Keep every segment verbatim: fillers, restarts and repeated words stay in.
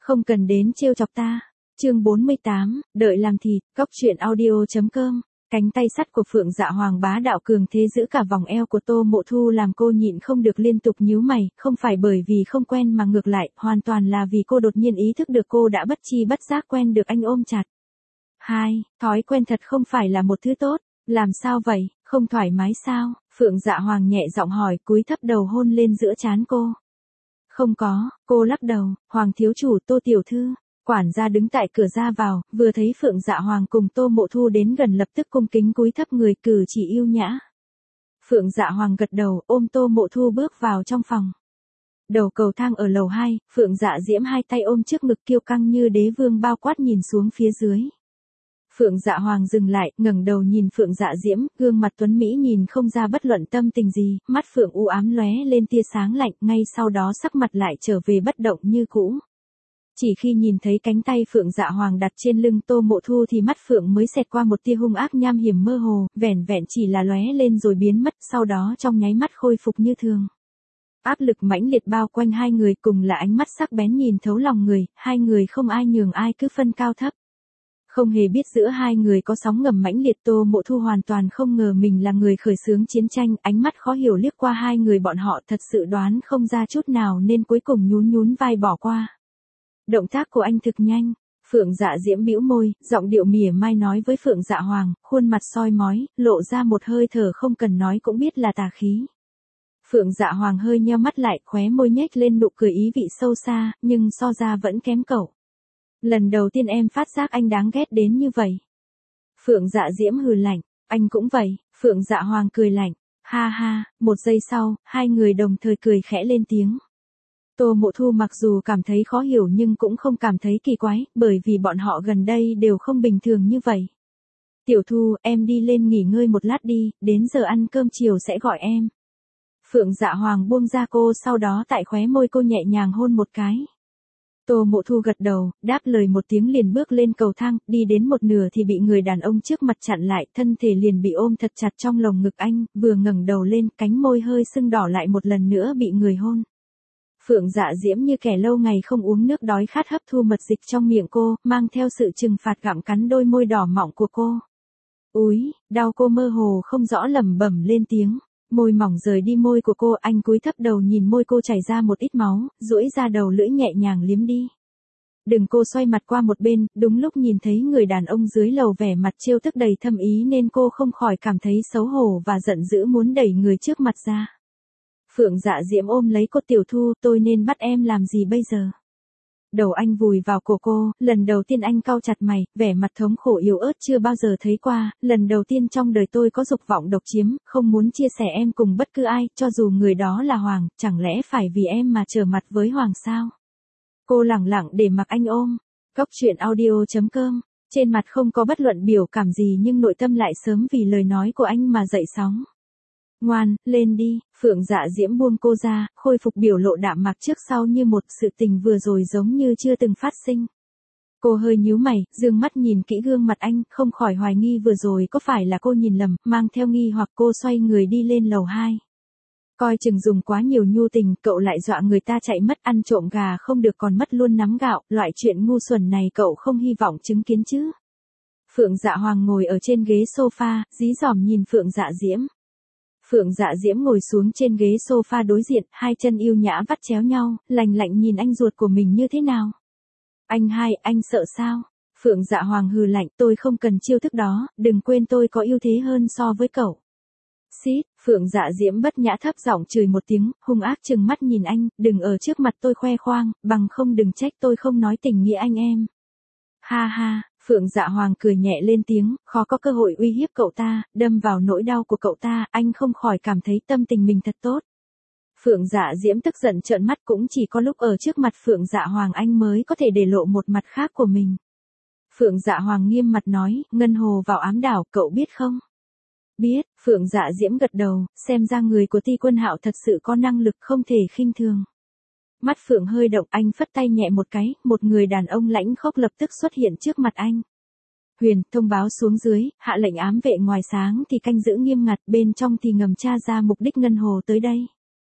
Không cần đến trêu chọc ta. Chương bốn mươi tám, đợi làm thịt, cóc truyện audio.com. Cánh tay sắt của Phượng Dạ Hoàng bá đạo cường thế giữ cả vòng eo của Tô Mộ Thu làm cô nhịn không được liên tục nhíu mày, không phải bởi vì không quen mà ngược lại, hoàn toàn là vì cô đột nhiên ý thức được cô đã bất chi bất giác quen được anh ôm chặt. Hai, thói quen thật không phải là một thứ tốt, làm sao vậy, không thoải mái sao? Phượng Dạ Hoàng nhẹ giọng hỏi, cúi thấp đầu hôn lên giữa trán cô. Không có, cô lắc đầu. Hoàng thiếu chủ, Tô tiểu thư. Quản gia đứng tại cửa ra vào, vừa thấy Phượng Dạ Hoàng cùng Tô Mộ Thu đến gần lập tức cung kính cúi thấp người, cử chỉ yêu nhã. Phượng Dạ Hoàng gật đầu, ôm Tô Mộ Thu bước vào trong phòng. Đầu cầu thang ở lầu hai, Phượng Dạ Diễm hai tay ôm trước ngực kiêu căng như đế vương bao quát nhìn xuống phía dưới. Phượng Dạ Hoàng dừng lại, ngẩng đầu nhìn Phượng Dạ Diễm, gương mặt tuấn mỹ nhìn không ra bất luận tâm tình gì, mắt Phượng u ám lóe lên tia sáng lạnh, ngay sau đó sắc mặt lại trở về bất động như cũ. Chỉ khi nhìn thấy cánh tay Phượng Dạ Hoàng đặt trên lưng Tô Mộ Thu thì mắt Phượng mới xẹt qua một tia hung ác nham hiểm mơ hồ, vẻn vẹn chỉ là lóe lên rồi biến mất, sau đó trong nháy mắt khôi phục như thường. Áp lực mãnh liệt bao quanh hai người cùng là ánh mắt sắc bén nhìn thấu lòng người, hai người không ai nhường ai cứ phân cao thấp. Không hề biết giữa hai người có sóng ngầm mãnh liệt, Tô Mộ Thu hoàn toàn không ngờ mình là người khởi xướng chiến tranh, ánh mắt khó hiểu liếc qua hai người bọn họ thật sự đoán không ra chút nào nên cuối cùng nhún nhún vai bỏ qua. Động tác của anh thực nhanh. Phượng Dạ Diễm bĩu môi, giọng điệu mỉa mai nói với Phượng Dạ Hoàng, khuôn mặt soi mói, lộ ra một hơi thở không cần nói cũng biết là tà khí. Phượng Dạ Hoàng hơi nheo mắt lại, khóe môi nhếch lên nụ cười ý vị sâu xa, nhưng so ra vẫn kém cậu. Lần đầu tiên em phát giác anh đáng ghét đến như vậy. Phượng Dạ Diễm hừ lạnh, anh cũng vậy. Phượng Dạ Hoàng cười lạnh, ha ha. Một giây sau, hai người đồng thời cười khẽ lên tiếng. Tô Mộ Thu mặc dù cảm thấy khó hiểu nhưng cũng không cảm thấy kỳ quái, bởi vì bọn họ gần đây đều không bình thường như vậy. Tiểu Thu, em đi lên nghỉ ngơi một lát đi, đến giờ ăn cơm chiều sẽ gọi em. Phượng Dạ Hoàng buông ra cô, sau đó tại khóe môi cô nhẹ nhàng hôn một cái. Tô Mộ Thu gật đầu, đáp lời một tiếng liền bước lên cầu thang, đi đến một nửa thì bị người đàn ông trước mặt chặn lại, thân thể liền bị ôm thật chặt trong lồng ngực anh, vừa ngẩng đầu lên, cánh môi hơi sưng đỏ lại một lần nữa bị người hôn. Phượng Dạ Diễm như kẻ lâu ngày không uống nước đói khát hấp thu mật dịch trong miệng cô, mang theo sự trừng phạt gặm cắn đôi môi đỏ mọng của cô. Úi, đau, cô mơ hồ không rõ lẩm bẩm lên tiếng. Môi mỏng rời đi môi của cô, anh cúi thấp đầu nhìn môi cô chảy ra một ít máu, duỗi ra đầu lưỡi nhẹ nhàng liếm đi. Đừng, cô xoay mặt qua một bên, đúng lúc nhìn thấy người đàn ông dưới lầu vẻ mặt trêu tức đầy thâm ý nên cô không khỏi cảm thấy xấu hổ và giận dữ muốn đẩy người trước mặt ra. Phượng Dạ Diễm ôm lấy cô, Tiểu Thu, tôi nên bắt em làm gì bây giờ? Đầu anh vùi vào cổ cô, lần đầu tiên anh cau chặt mày, vẻ mặt thống khổ yếu ớt chưa bao giờ thấy qua, lần đầu tiên trong đời tôi có dục vọng độc chiếm, không muốn chia sẻ em cùng bất cứ ai, cho dù người đó là Hoàng, chẳng lẽ phải vì em mà trở mặt với Hoàng sao? Cô lẳng lặng để mặc anh ôm. Cóc truyện audio.com. Trên mặt không có bất luận biểu cảm gì nhưng nội tâm lại sớm vì lời nói của anh mà dậy sóng. Ngoan, lên đi. Phượng Dạ Diễm buông cô ra, khôi phục biểu lộ đạm mạc trước sau như một, sự tình vừa rồi giống như chưa từng phát sinh. Cô hơi nhíu mày, dương mắt nhìn kỹ gương mặt anh, không khỏi hoài nghi vừa rồi có phải là cô nhìn lầm, mang theo nghi hoặc cô xoay người đi lên lầu hai. Coi chừng dùng quá nhiều nhu tình, cậu lại dọa người ta chạy mất, ăn trộm gà không được còn mất luôn nắm gạo, loại chuyện ngu xuẩn này cậu không hy vọng chứng kiến chứ. Phượng Dạ Hoàng ngồi ở trên ghế sofa, dí dỏm nhìn Phượng Dạ Diễm. Phượng Dạ Diễm ngồi xuống trên ghế sofa đối diện, hai chân yêu nhã vắt chéo nhau, lạnh lạnh nhìn anh ruột của mình như thế nào. Anh hai, anh sợ sao? Phượng Dạ Hoàng hừ lạnh, tôi không cần chiêu thức đó, đừng quên tôi có ưu thế hơn so với cậu. Xít, Phượng Dạ Diễm bất nhã thấp giọng chửi một tiếng, hung ác trừng mắt nhìn anh, đừng ở trước mặt tôi khoe khoang, bằng không đừng trách tôi không nói tình nghĩa anh em. Ha ha. Phượng Dạ Hoàng cười nhẹ lên tiếng, khó có cơ hội uy hiếp cậu ta, đâm vào nỗi đau của cậu ta, anh không khỏi cảm thấy tâm tình mình thật tốt. Phượng Dạ Diễm tức giận trợn mắt, cũng chỉ có lúc ở trước mặt Phượng Dạ Hoàng anh mới có thể để lộ một mặt khác của mình. Phượng Dạ Hoàng nghiêm mặt nói, ngân hồ vào ám đảo, cậu biết không? Biết. Phượng Dạ Diễm gật đầu, xem ra người của Ti Quân Hạo thật sự có năng lực không thể khinh thường. Mắt Phượng hơi động, anh phất tay nhẹ một cái, một người đàn ông lãnh khốc lập tức xuất hiện trước mặt anh. Huyền, thông báo xuống dưới, hạ lệnh ám vệ ngoài sáng thì canh giữ nghiêm ngặt, bên trong thì ngầm tra ra mục đích ngân hồ tới đây.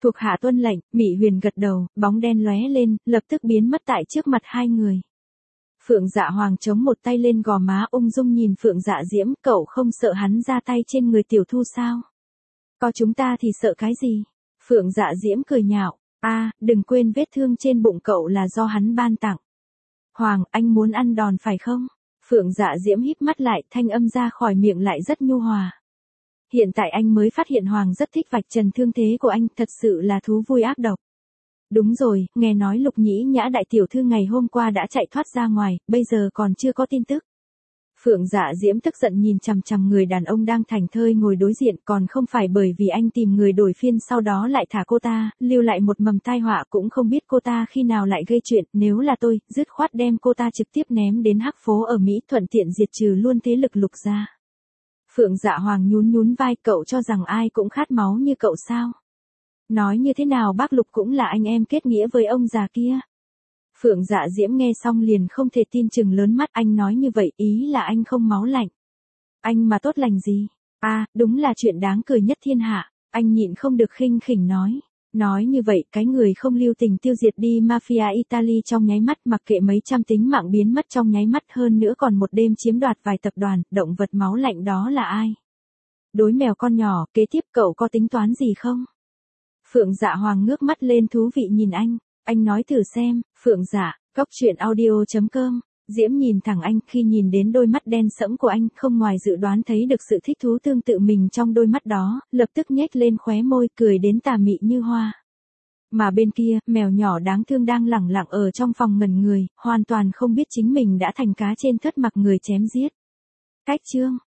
Thuộc hạ tuân lệnh, Mị Huyền gật đầu, bóng đen lóe lên, lập tức biến mất tại trước mặt hai người. Phượng Dạ Hoàng chống một tay lên gò má ung dung nhìn Phượng Dạ Diễm, cậu không sợ hắn ra tay trên người tiểu thu sao? Có chúng ta thì sợ cái gì? Phượng Dạ Diễm cười nhạo, a, à, đừng quên vết thương trên bụng cậu là do hắn ban tặng. Hoàng, anh muốn ăn đòn phải không? Phượng Dạ Diễm híp mắt lại, thanh âm ra khỏi miệng lại rất nhu hòa. Hiện tại anh mới phát hiện Hoàng rất thích vạch trần thương thế của anh, thật sự là thú vui ác độc. Đúng rồi, nghe nói Lục Nhĩ Nhã đại tiểu thư ngày hôm qua đã chạy thoát ra ngoài, bây giờ còn chưa có tin tức. Phượng Dạ Diễm tức giận nhìn chằm chằm người đàn ông đang thảnh thơi ngồi đối diện, còn không phải bởi vì anh tìm người đổi phiên sau đó lại thả cô ta, lưu lại một mầm tai họa, cũng không biết cô ta khi nào lại gây chuyện, nếu là tôi, dứt khoát đem cô ta trực tiếp ném đến hắc phố ở Mỹ, thuận tiện diệt trừ luôn thế lực Lục gia. Phượng Dạ Hoàng nhún nhún vai, cậu cho rằng ai cũng khát máu như cậu sao? Nói như thế nào bác Lục cũng là anh em kết nghĩa với ông già kia. Phượng Dạ Diễm nghe xong liền không thể tin, chừng lớn mắt, anh nói như vậy ý là anh không máu lạnh. Anh mà tốt lành gì? A, à, đúng là chuyện đáng cười nhất thiên hạ, anh nhịn không được khinh khỉnh nói. Nói như vậy cái người không lưu tình tiêu diệt đi mafia Italy trong nháy mắt, mặc kệ mấy trăm tính mạng biến mất trong nháy mắt, hơn nữa còn một đêm chiếm đoạt vài tập đoàn, động vật máu lạnh đó là ai? Đối mèo con nhỏ, kế tiếp cậu có tính toán gì không? Phượng Dạ Hoàng ngước mắt lên thú vị nhìn anh, anh nói thử xem. Phượng Dạ, góc truyện audio chấm com. Diễm nhìn thẳng anh, khi nhìn đến đôi mắt đen sẫm của anh, không ngoài dự đoán thấy được sự thích thú tương tự mình trong đôi mắt đó, lập tức nhếch lên khóe môi, cười đến tà mị như hoa. Mà bên kia, mèo nhỏ đáng thương đang lẳng lặng ở trong phòng ngẩn người, hoàn toàn không biết chính mình đã thành cá trên thớt mặc người chém giết. Cách chương